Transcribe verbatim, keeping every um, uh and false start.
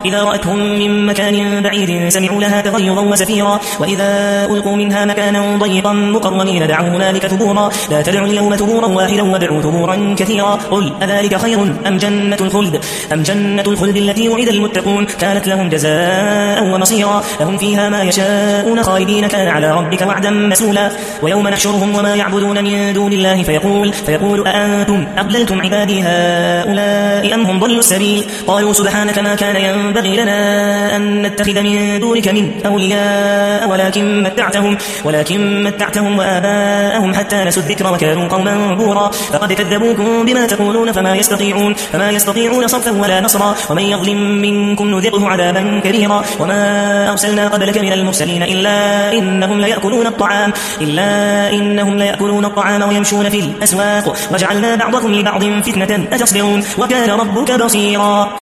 إذا رأتهم من مكان بعيد سمعوا لها تغيظا وزفيرا وإذا ألقوا منها مكانا ضيقا مقرنين دعوا هنالك ثبورا لا تدعوا اليوم ثبورا واحدا وادعوا ثبورا كثيرا قل أذلك خير أم جنة الخلد أم جنة الخلد التي وعد المتقون كانت لهم جزاء ومصيرا لهم فيها ما يشاءون خالدين كان على ربك وعدا مسئولا ويوم نحشرهم وما يعبدون من دون الله فيقول فيقول أأنتم أضللتم عبادي هؤلاء أم هم ضلوا السبيل قالوا سبحانك ما كان ينبغي لنا أن نتخذ من دونك من أولياء ولكن متعتهم ولكن متعتهم وآباءهم حتى نسوا الذكر وكانوا قوما بورا فقد كذبوكم بما تقولون فما يستطيعون فما يستطيعون صرفا ولا نصرا ومن يظلم منكم نذقه عذابا كبيرا وما أرسلنا قبلك من المرسلين إلا إنهم ليأكلون الطعام إلا إنهم ليأكلون الطعام ويمشون في الأسواق وجعلنا بعضكم لبعض فتنة أتصبرون وكان ربك بصيرا.